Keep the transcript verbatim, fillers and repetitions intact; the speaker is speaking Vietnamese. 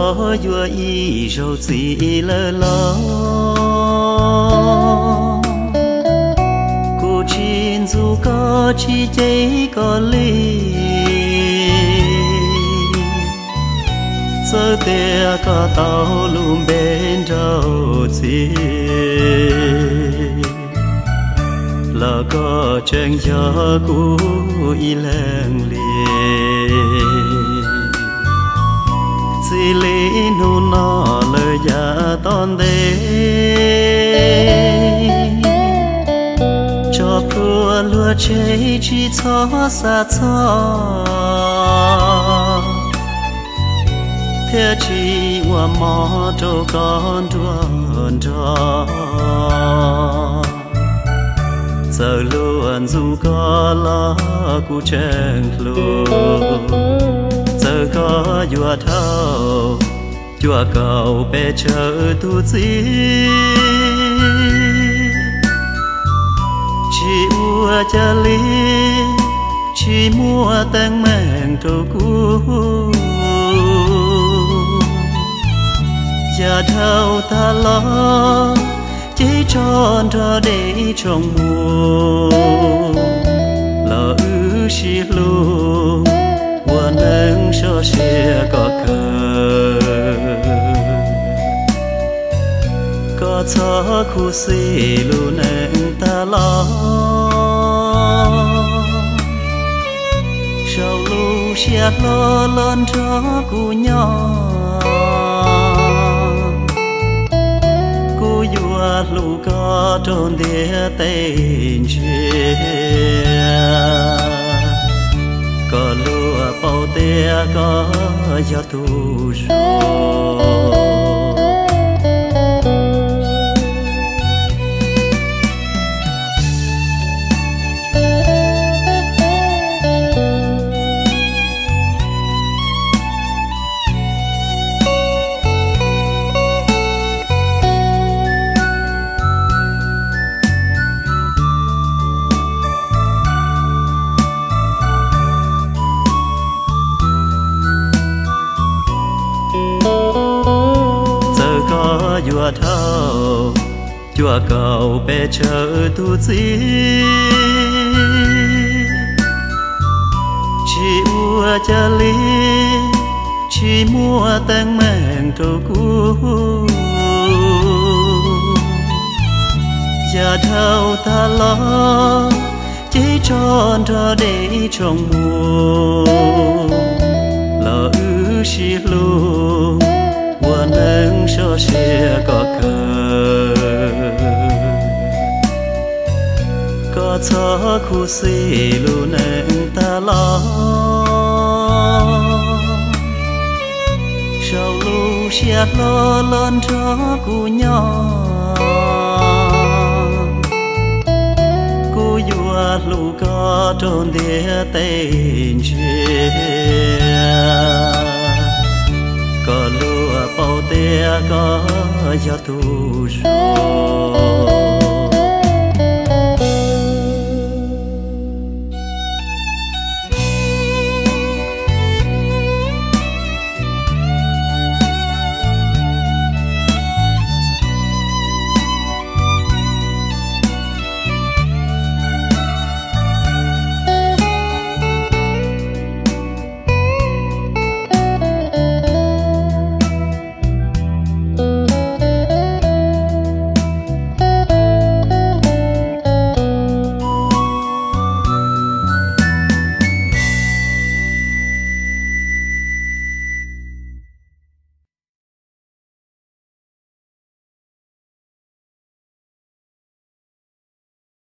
có vua y rồi gì lơ lo cô chín dù có chi cháy có ly sơ tia có tàu lùm bên đầu chi là có chân gió cũ y leng liệt chỉ lý nu nó lời giả ton đê cho plua lúa cháy chỉ cho xa cho thế chỉ qua mò cho con đuôn đó giờ luôn dù có lo cu chen luôn giờ có vua thâu chùa cầu bé chờ tu gì chỉ ua cha lý chỉ mua tăng mang trâu cũ giờ thâu ta lo chỉ tròn ra để trong mùa lỡ ư xì luôn qua nâng cho xe có cờ có cho khu xì luôn nâng ta lo sau lu xe lo lên cho cu nhỏ lu có trôn địa tên chia có lúa bao tia có gió tu rồi vua thâu chùa cầu bé chờ tu gì chỉ ua cha lý chỉ mua tăng mang trâu cũ giờ thâu ta lo chỉ tròn ra để trong mùa lỡ ư xì luôn qua nâng cho xe có cờ có cho khu xì lu nâng ta lo sau lu xe lo lên cho cu nhỏ cu vua lu có trôn địa tên chia có lúa bao tia có gió tu rồi